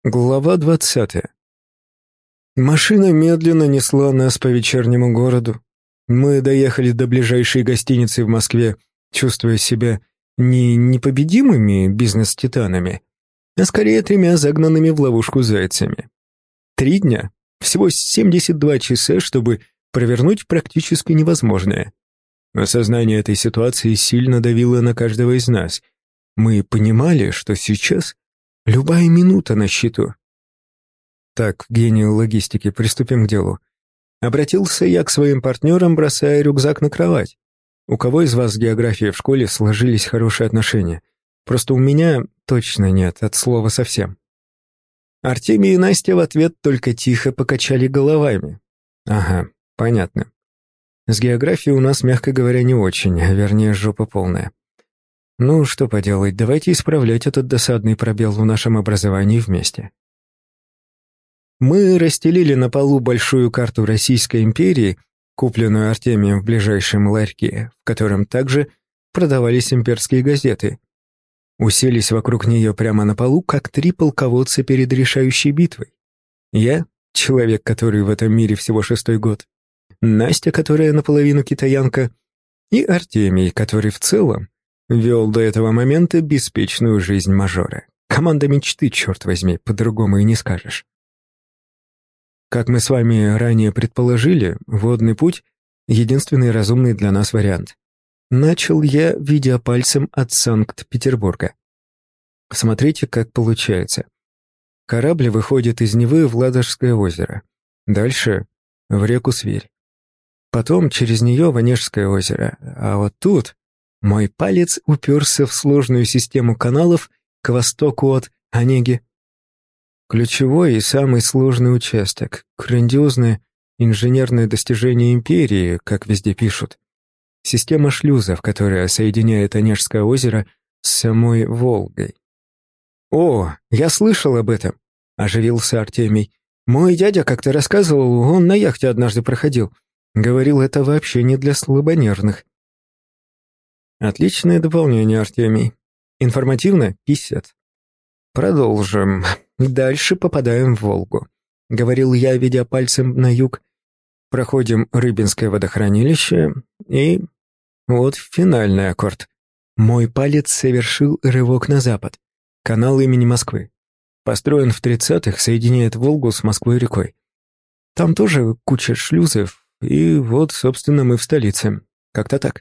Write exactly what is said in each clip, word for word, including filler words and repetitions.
Глава двадцатая. Машина медленно несла нас по вечернему городу. Мы доехали до ближайшей гостиницы в Москве, чувствуя себя не непобедимыми бизнес-титанами, а скорее тремя загнанными в ловушку зайцами. Три дня, всего семьдесят два часа, чтобы провернуть практически невозможное. Осознание этой ситуации сильно давило на каждого из нас. Мы понимали, что сейчас любая минута на счету. Так, гению логистики, приступим к делу. Обратился я к своим партнерам, бросая рюкзак на кровать. У кого из вас с географией в школе сложились хорошие отношения? Просто у меня точно нет, от слова совсем. Артемий и Настя в ответ только тихо покачали головами. Ага, понятно. С географией у нас, мягко говоря, не очень, а вернее, жопа полная. Ну, что поделать, давайте исправлять этот досадный пробел в нашем образовании вместе. Мы расстелили на полу большую карту Российской империи, купленную Артемием в ближайшем ларьке, в котором также продавались имперские газеты. Уселись вокруг нее прямо на полу, как три полководца перед решающей битвой. Я, человек, который в этом мире всего шестой год, Настя, которая наполовину китаянка, и Артемий, который в целом вел до этого момента беспечную жизнь мажора. Команда мечты, черт возьми, по-другому и не скажешь. Как мы с вами ранее предположили, водный путь — единственный разумный для нас вариант. Начал я, видя пальцем от Санкт-Петербурга. Смотрите, как получается. Корабль выходит из Невы в Ладожское озеро. Дальше — в реку Свирь. Потом через нее в Онежское озеро. А вот тут мой палец уперся в сложную систему каналов к востоку от Онеги. Ключевой и самый сложный участок, грандиозное инженерное достижение империи, как везде пишут. Система шлюзов, которая соединяет Онежское озеро с самой Волгой. «О, я слышал об этом», — оживился Артемий. «Мой дядя как-то рассказывал, он на яхте однажды проходил. Говорил, это вообще не для слабонервных». Отличное дополнение, Артемий. Информативно? Писец. Продолжим. Дальше попадаем в Волгу. Говорил я, ведя пальцем на юг. Проходим Рыбинское водохранилище и... Вот финальный аккорд. Мой палец совершил рывок на запад. Канал имени Москвы. Построен в тридцатых, соединяет Волгу с Москвой-рекой. Там тоже куча шлюзов, и вот, собственно, мы в столице. Как-то так.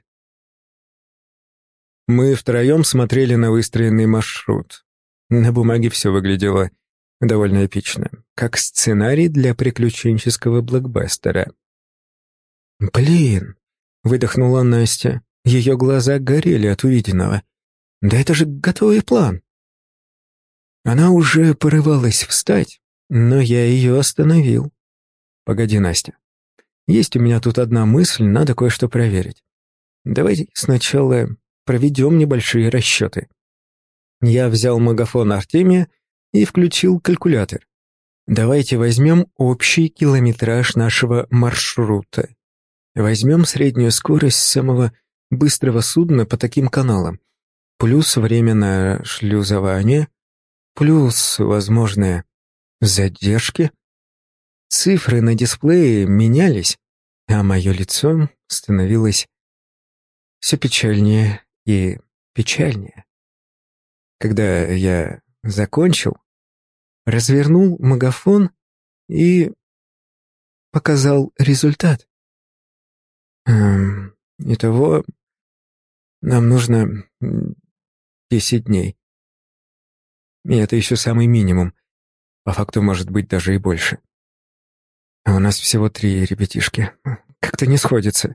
Мы втроем смотрели на выстроенный маршрут. На бумаге все выглядело довольно эпично, как сценарий для приключенческого блокбастера. «Блин!» — выдохнула Настя. Ее глаза горели от увиденного. «Да это же готовый план!» Она уже порывалась встать, но я ее остановил. «Погоди, Настя. Есть у меня тут одна мысль, надо кое-что проверить. Давайте сначала проведем небольшие расчеты». Я взял магафон Артемия и включил калькулятор. Давайте возьмем общий километраж нашего маршрута. Возьмем среднюю скорость самого быстрого судна по таким каналам, плюс время на шлюзование, плюс возможные задержки. Цифры на дисплее менялись, а мое лицо становилось все печальнее и печальнее. Когда я закончил, развернул магафон и показал результат. Эм, итого нам нужно десять дней. И это еще самый минимум. По факту может быть даже и больше. А у нас всего три ребятишки. Как-то не сходится.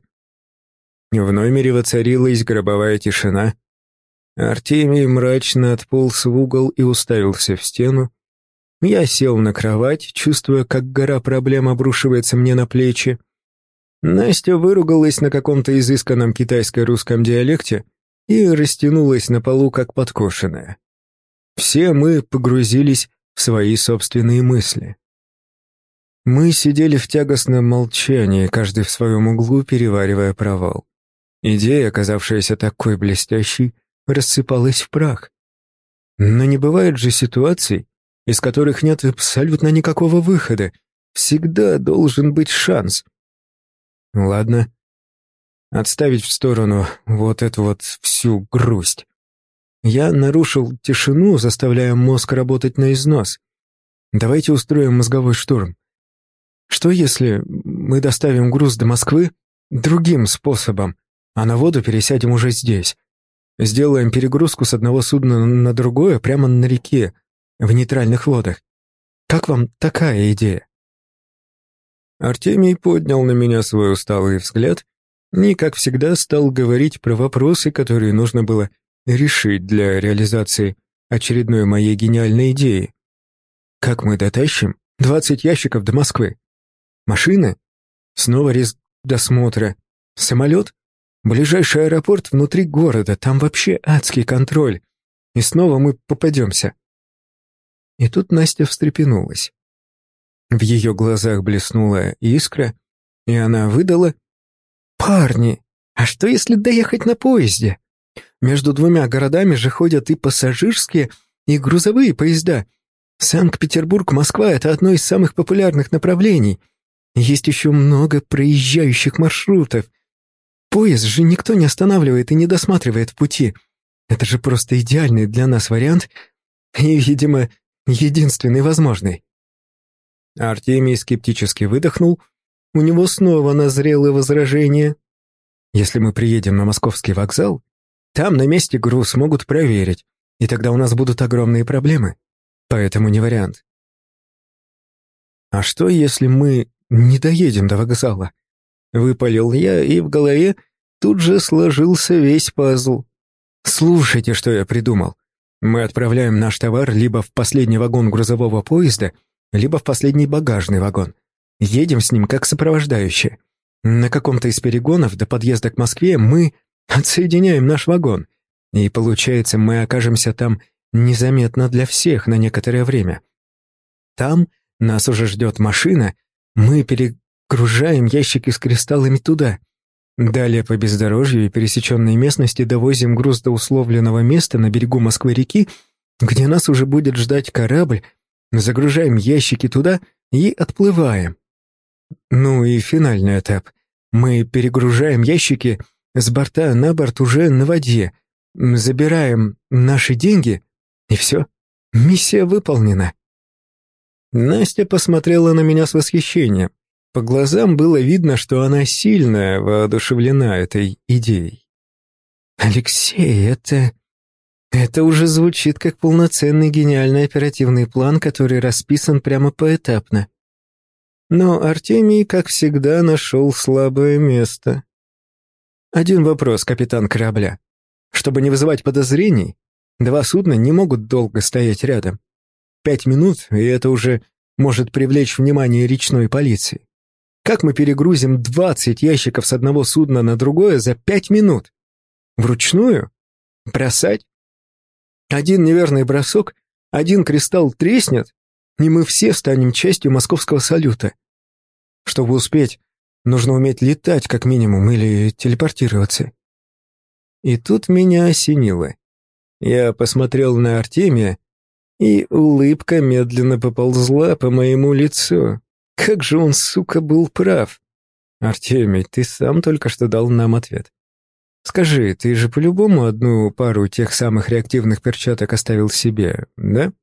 В номере воцарилась гробовая тишина. Артемий мрачно отполз в угол и уставился в стену. Я сел на кровать, чувствуя, как гора проблем обрушивается мне на плечи. Настя выругалась на каком-то изысканном китайско-русском диалекте и растянулась на полу, как подкошенная. Все мы погрузились в свои собственные мысли. Мы сидели в тягостном молчании, каждый в своем углу, переваривая провал. Идея, оказавшаяся такой блестящей, рассыпалась в прах. Но не бывает же ситуаций, из которых нет абсолютно никакого выхода. Всегда должен быть шанс. Ладно. Отставить в сторону вот эту вот всю грусть. Я нарушил тишину, заставляя мозг работать на износ. Давайте устроим мозговой штурм. Что если мы доставим груз до Москвы другим способом, а на воду пересядем уже здесь? Сделаем перегрузку с одного судна на другое прямо на реке, в нейтральных водах. Как вам такая идея? Артемий поднял на меня свой усталый взгляд и, как всегда, стал говорить про вопросы, которые нужно было решить для реализации очередной моей гениальной идеи. Как мы дотащим двадцать ящиков до Москвы? Машина? Снова риск досмотра. Самолет? Ближайший аэропорт внутри города, там вообще адский контроль. И снова мы попадемся. И тут Настя встрепенулась. В ее глазах блеснула искра, и она выдала: «Парни, а что если доехать на поезде? Между двумя городами же ходят и пассажирские, и грузовые поезда. Санкт-Петербург-Москва — это одно из самых популярных направлений. Есть еще много проезжающих маршрутов. Поезд же никто не останавливает и не досматривает в пути. Это же просто идеальный для нас вариант и, видимо, единственный возможный». Артемий скептически выдохнул. У него снова назрело возражение. «Если мы приедем на московский вокзал, там на месте груз могут проверить, и тогда у нас будут огромные проблемы. Поэтому не вариант». «А что, если мы не доедем до вокзала?» Выпалил я, и в голове тут же сложился весь пазл. «Слушайте, что я придумал. Мы отправляем наш товар либо в последний вагон грузового поезда, либо в последний багажный вагон. Едем с ним как сопровождающие. На каком-то из перегонов до подъезда к Москве мы отсоединяем наш вагон, и получается, мы окажемся там незаметно для всех на некоторое время. Там нас уже ждет машина, мы перегружаем ящики с кристаллами туда. Далее по бездорожью и пересеченной местности довозим груз до условленного места на берегу Москвы-реки, где нас уже будет ждать корабль, загружаем ящики туда и отплываем. Ну и финальный этап. Мы перегружаем ящики с борта на борт уже на воде, забираем наши деньги, и все, миссия выполнена». Настя посмотрела на меня с восхищением. По глазам было видно, что она сильно воодушевлена этой идеей. «Алексей, это... это уже звучит как полноценный гениальный оперативный план, который расписан прямо поэтапно». Но Артемий, как всегда, нашел слабое место. «Один вопрос, капитан корабля. Чтобы не вызывать подозрений, два судна не могут долго стоять рядом. Пять минут, и это уже может привлечь внимание речной полиции. Как мы перегрузим двадцать ящиков с одного судна на другое за пять минут? Вручную? Бросать? Один неверный бросок, один кристалл треснет, и мы все станем частью московского салюта. Чтобы успеть, нужно уметь летать как минимум или телепортироваться». И тут меня осенило. Я посмотрел на Артемия, и улыбка медленно поползла по моему лицу. Как же он, сука, был прав. «Артемий, ты сам только что дал нам ответ. Скажи, ты же по-любому одну пару тех самых реактивных перчаток оставил себе, да?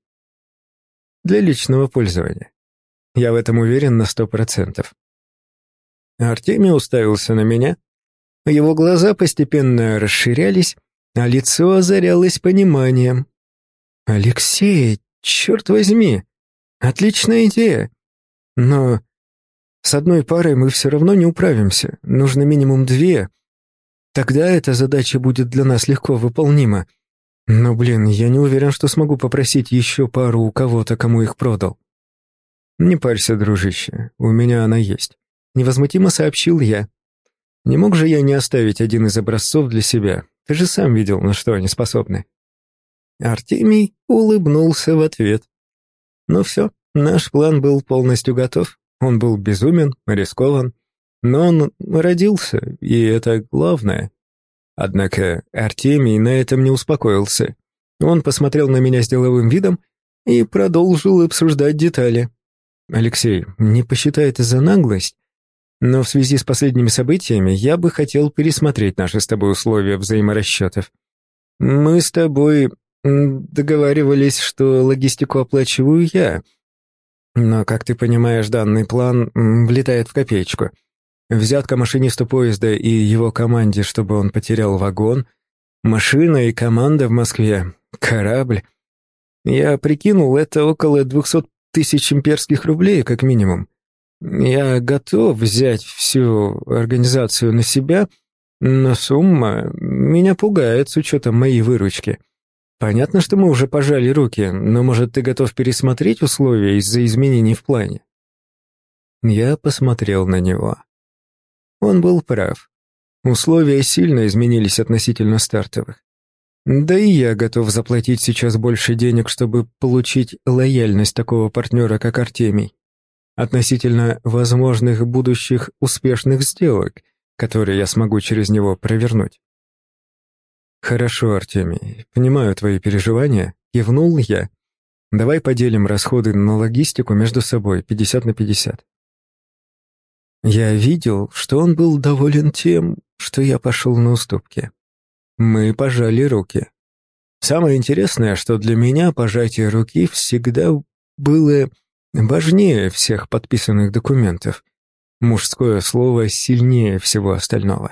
Для личного пользования. Я в этом уверен на сто процентов». Артемий уставился на меня. Его глаза постепенно расширялись, а лицо озарялось пониманием. «Алексей, черт возьми, отличная идея. Но с одной парой мы все равно не управимся. Нужно минимум две. Тогда эта задача будет для нас легко выполнима. Но, блин, я не уверен, что смогу попросить еще пару у кого-то, кому их продал». «Не парься, дружище, у меня она есть», — невозмутимо сообщил я. «Не мог же я не оставить один из образцов для себя? Ты же сам видел, на что они способны». Артемий улыбнулся в ответ. Ну все, наш план был полностью готов. Он был безумен, рискован, но он родился, и это главное. Однако Артемий на этом не успокоился. Он посмотрел на меня с деловым видом и продолжил обсуждать детали. «Алексей, не посчитай это за наглость, но в связи с последними событиями я бы хотел пересмотреть наши с тобой условия взаиморасчетов. Мы с тобой договаривались, что логистику оплачиваю я, но, как ты понимаешь, данный план влетает в копеечку. Взятка машинисту поезда и его команде, чтобы он потерял вагон, машина и команда в Москве, корабль. Я прикинул, это около двухсот тысяч имперских рублей, как минимум. Я готов взять всю организацию на себя, но сумма меня пугает с учетом моей выручки. Понятно, что мы уже пожали руки, но, может, ты готов пересмотреть условия из-за изменений в плане?» Я посмотрел на него. Он был прав. Условия сильно изменились относительно стартовых. Да и я готов заплатить сейчас больше денег, чтобы получить лояльность такого партнера, как Артемий, относительно возможных будущих успешных сделок, которые я смогу через него провернуть. «Хорошо, Артемий, понимаю твои переживания», — кивнул я. «Давай поделим расходы на логистику между собой, пятьдесят на пятьдесят». Я видел, что он был доволен тем, что я пошел на уступки. Мы пожали руки. Самое интересное, что для меня пожатие руки всегда было важнее всех подписанных документов. Мужское слово сильнее всего остального.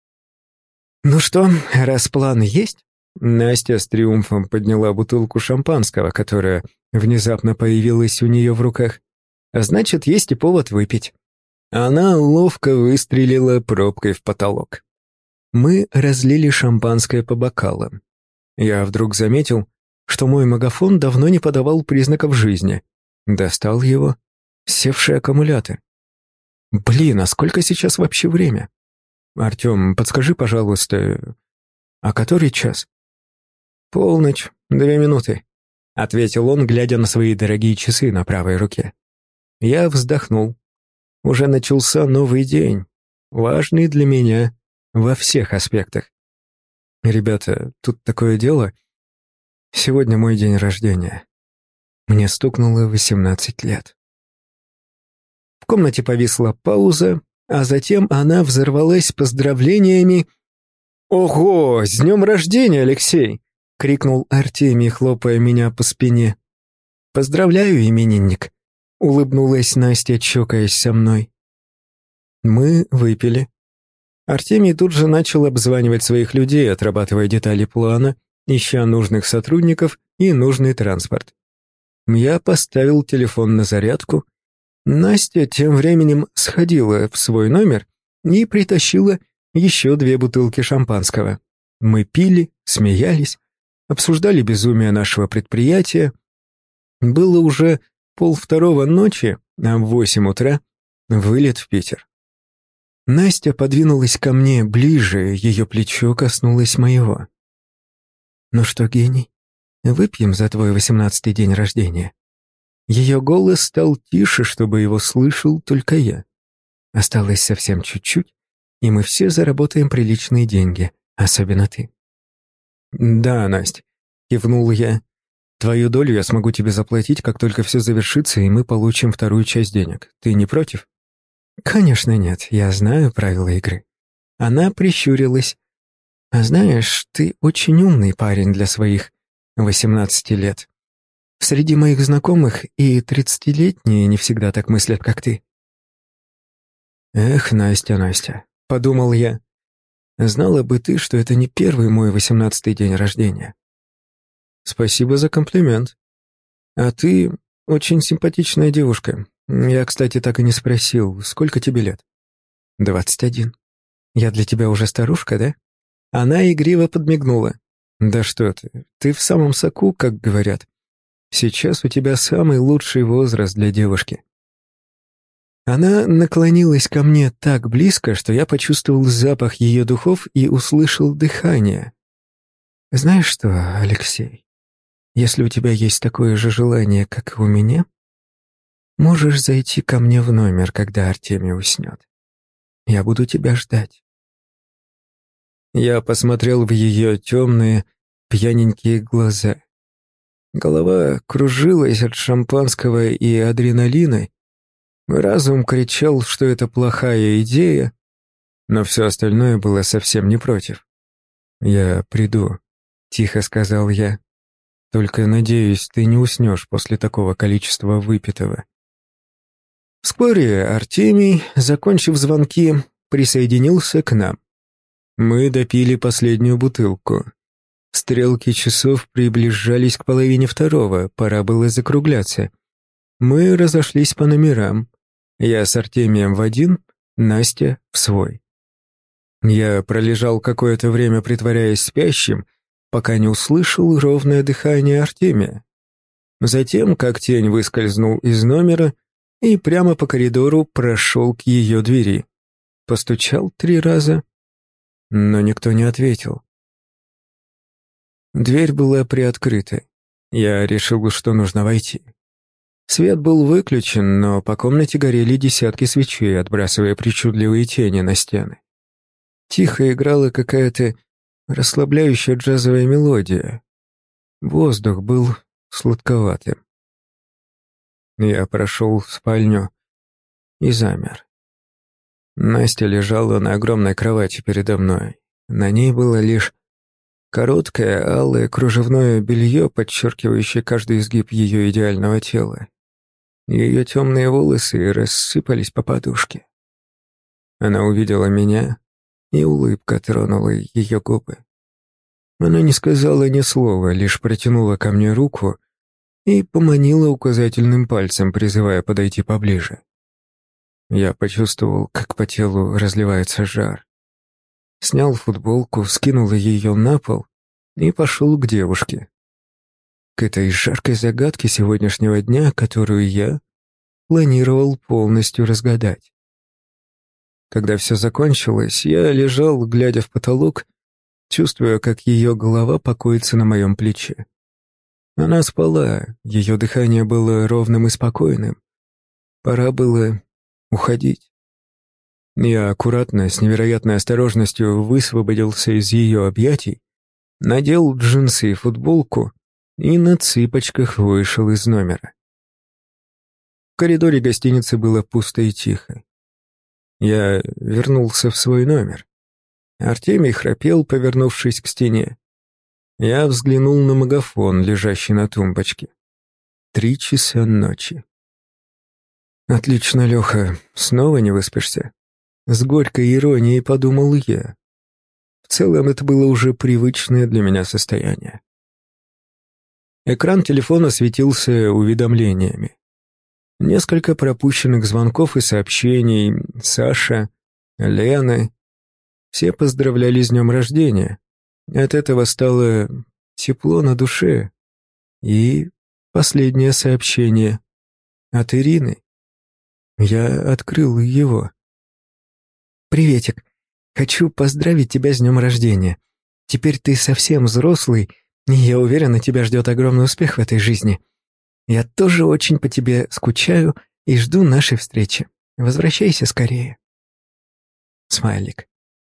«Ну что, раз план есть?» Настя с триумфом подняла бутылку шампанского, которая внезапно появилась у нее в руках. «Значит, есть и повод выпить». Она ловко выстрелила пробкой в потолок. Мы разлили шампанское по бокалам. Я вдруг заметил, что мой магафон давно не подавал признаков жизни. Достал его. Севший аккумулятор. Блин, а сколько сейчас вообще время? Артем, подскажи, пожалуйста, а который час? Полночь, две минуты, ответил он, глядя на свои дорогие часы на правой руке. Я вздохнул. Уже начался новый день, важный для меня во всех аспектах. Ребята, тут такое дело. Сегодня мой день рождения. Мне стукнуло восемнадцать лет. В комнате повисла пауза, а затем она взорвалась поздравлениями. «Ого, с днем рождения, Алексей!» — крикнул Артемий, хлопая меня по спине. «Поздравляю, именинник!» — улыбнулась Настя, чокаясь со мной. Мы выпили. Артемий тут же начал обзванивать своих людей, отрабатывая детали плана, ища нужных сотрудников и нужный транспорт. Я поставил телефон на зарядку. Настя тем временем сходила в свой номер и притащила еще две бутылки шампанского. Мы пили, смеялись, обсуждали безумие нашего предприятия. Было уже полвторого ночи, а в восемь утра вылет в Питер. Настя подвинулась ко мне ближе, ее плечо коснулось моего. «Ну что, гений, выпьем за твой восемнадцатый день рождения?» Ее голос стал тише, чтобы его слышал только я. Осталось совсем чуть-чуть, и мы все заработаем приличные деньги, особенно ты. «Да, Настя», — кивнул я. «Твою долю я смогу тебе заплатить, как только все завершится, и мы получим вторую часть денег. Ты не против?» «Конечно нет, я знаю правила игры». Она прищурилась. «А знаешь, ты очень умный парень для своих восемнадцати лет. Среди моих знакомых и тридцатилетние не всегда так мыслят, как ты». «Эх, Настя, Настя», — подумал я, — «знала бы ты, что это не первый мой восемнадцатый день рождения». «Спасибо за комплимент. А ты очень симпатичная девушка. Я, кстати, так и не спросил, сколько тебе лет?» «Двадцать один. Я для тебя уже старушка, да?» Она игриво подмигнула. «Да что ты, ты в самом соку, как говорят. Сейчас у тебя самый лучший возраст для девушки». Она наклонилась ко мне так близко, что я почувствовал запах ее духов и услышал дыхание. «Знаешь что, Алексей, если у тебя есть такое же желание, как и у меня, можешь зайти ко мне в номер, когда Артемий уснет. Я буду тебя ждать». Я посмотрел в ее темные, пьяненькие глаза. Голова кружилась от шампанского и адреналина. Разум кричал, что это плохая идея, но все остальное было совсем не против. «Я приду», — тихо сказал я. «Только, надеюсь, ты не уснешь после такого количества выпитого». Вскоре Артемий, закончив звонки, присоединился к нам. Мы допили последнюю бутылку. Стрелки часов приближались к половине второго, пора было закругляться. Мы разошлись по номерам. Я с Артемием в один, Настя в свой. Я пролежал какое-то время, притворяясь спящим, пока не услышал ровное дыхание Артемия. Затем, как тень, выскользнул из номера и прямо по коридору прошел к ее двери. Постучал три раза, но никто не ответил. Дверь была приоткрыта. Я решил, что нужно войти. Свет был выключен, но по комнате горели десятки свечей, отбрасывая причудливые тени на стены. Тихо играла какая-то расслабляющая джазовая мелодия. Воздух был сладковатым. Я прошел в спальню и замер. Настя лежала на огромной кровати передо мной. На ней было лишь короткое алое кружевное белье, подчеркивающее каждый изгиб ее идеального тела. Ее темные волосы рассыпались по подушке. Она увидела меня, и улыбка тронула ее губы. Она не сказала ни слова, лишь протянула ко мне руку и поманила указательным пальцем, призывая подойти поближе. Я почувствовал, как по телу разливается жар. Снял футболку, скинул ее на пол и пошел к девушке. К этой жаркой загадке сегодняшнего дня, которую я планировал полностью разгадать. Когда все закончилось, я лежал, глядя в потолок, чувствуя, как ее голова покоится на моем плече. Она спала, ее дыхание было ровным и спокойным. Пора было уходить. Я аккуратно, с невероятной осторожностью высвободился из ее объятий, надел джинсы и футболку и на цыпочках вышел из номера. В коридоре гостиницы было пусто и тихо. Я вернулся в свой номер. Артемий храпел, повернувшись к стене. Я взглянул на магафон, лежащий на тумбочке. Три часа ночи. «Отлично, Леха, снова не выспишься?» С горькой иронией подумал я. В целом это было уже привычное для меня состояние. Экран телефона светился уведомлениями. Несколько пропущенных звонков и сообщений. Саша, Лена. Все поздравляли с днем рождения. От этого стало тепло на душе. И последнее сообщение от Ирины. Я открыл его. «Приветик. Хочу поздравить тебя с днем рождения. Теперь ты совсем взрослый, и я уверена, тебя ждет огромный успех в этой жизни. Я тоже очень по тебе скучаю и жду нашей встречи. Возвращайся скорее». Смайлик.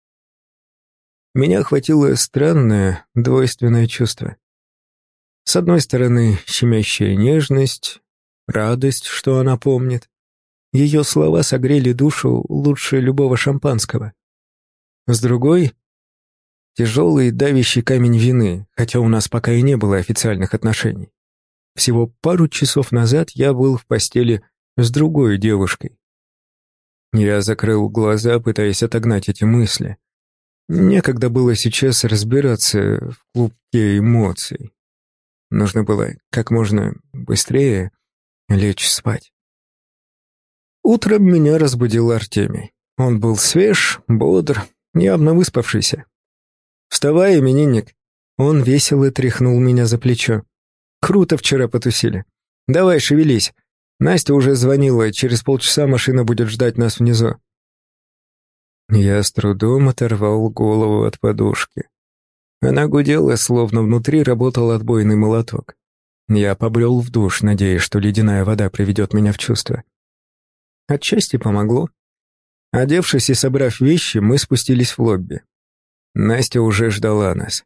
Меня охватило странное, двойственное чувство. С одной стороны, щемящая нежность, радость, что она помнит. Ее слова согрели душу лучше любого шампанского. С другой — тяжелый давящий камень вины, хотя у нас пока и не было официальных отношений. Всего пару часов назад я был в постели с другой девушкой. Я закрыл глаза, пытаясь отогнать эти мысли. Некогда было сейчас разбираться в клубке эмоций. Нужно было как можно быстрее лечь спать. Утром меня разбудил Артемий. Он был свеж, бодр, явно выспавшийся. «Вставай, именинник!» Он весело тряхнул меня за плечо. «Круто вчера потусили. Давай, шевелись. Настя уже звонила, через полчаса машина будет ждать нас внизу». Я с трудом оторвал голову от подушки. Она гудела, словно внутри работал отбойный молоток. Я побрел в душ, надеясь, что ледяная вода приведет меня в чувство. Отчасти помогло. Одевшись и собрав вещи, мы спустились в лобби. Настя уже ждала нас.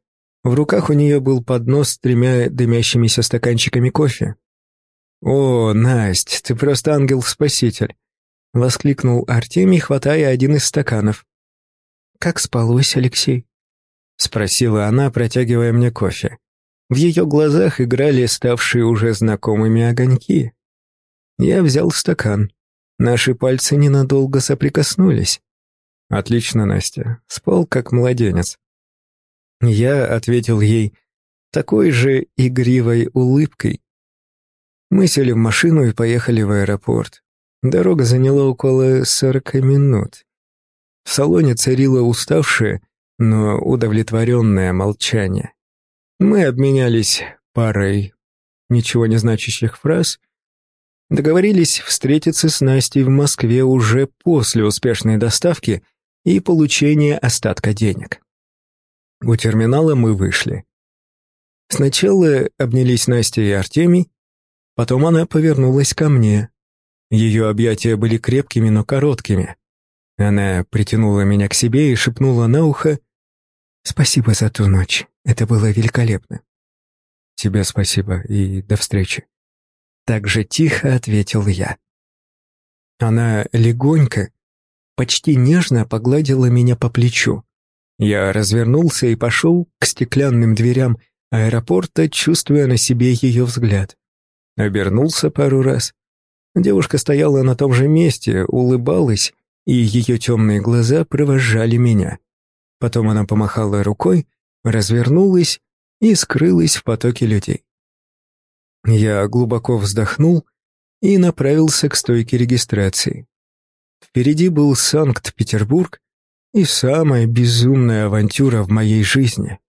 В руках у нее был поднос с тремя дымящимися стаканчиками кофе. «О, Насть, ты просто ангел-спаситель!» — воскликнул Артемий, хватая один из стаканов. «Как спалось, Алексей?» — спросила она, протягивая мне кофе. В ее глазах играли ставшие уже знакомыми огоньки. Я взял стакан. Наши пальцы ненадолго соприкоснулись. «Отлично, Настя. Спал, как младенец». Я ответил ей такой же игривой улыбкой. Мы сели в машину и поехали в аэропорт. Дорога заняла около сорока минут. В салоне царило уставшее, но удовлетворенное молчание. Мы обменялись парой ничего не значащих фраз, договорились встретиться с Настей в Москве уже после успешной доставки и получения остатка денег. У терминала мы вышли. Сначала обнялись Настя и Артемий, потом она повернулась ко мне. Ее объятия были крепкими, но короткими. Она притянула меня к себе и шепнула на ухо: «Спасибо за ту ночь, это было великолепно». «Тебе спасибо и до встречи». Так же тихо ответил я. Она легонько, почти нежно погладила меня по плечу. Я развернулся и пошел к стеклянным дверям аэропорта, чувствуя на себе ее взгляд. Обернулся пару раз. Девушка стояла на том же месте, улыбалась, и ее темные глаза провожали меня. Потом она помахала рукой, развернулась и скрылась в потоке людей. Я глубоко вздохнул и направился к стойке регистрации. Впереди был Санкт-Петербург и самая безумная авантюра в моей жизни.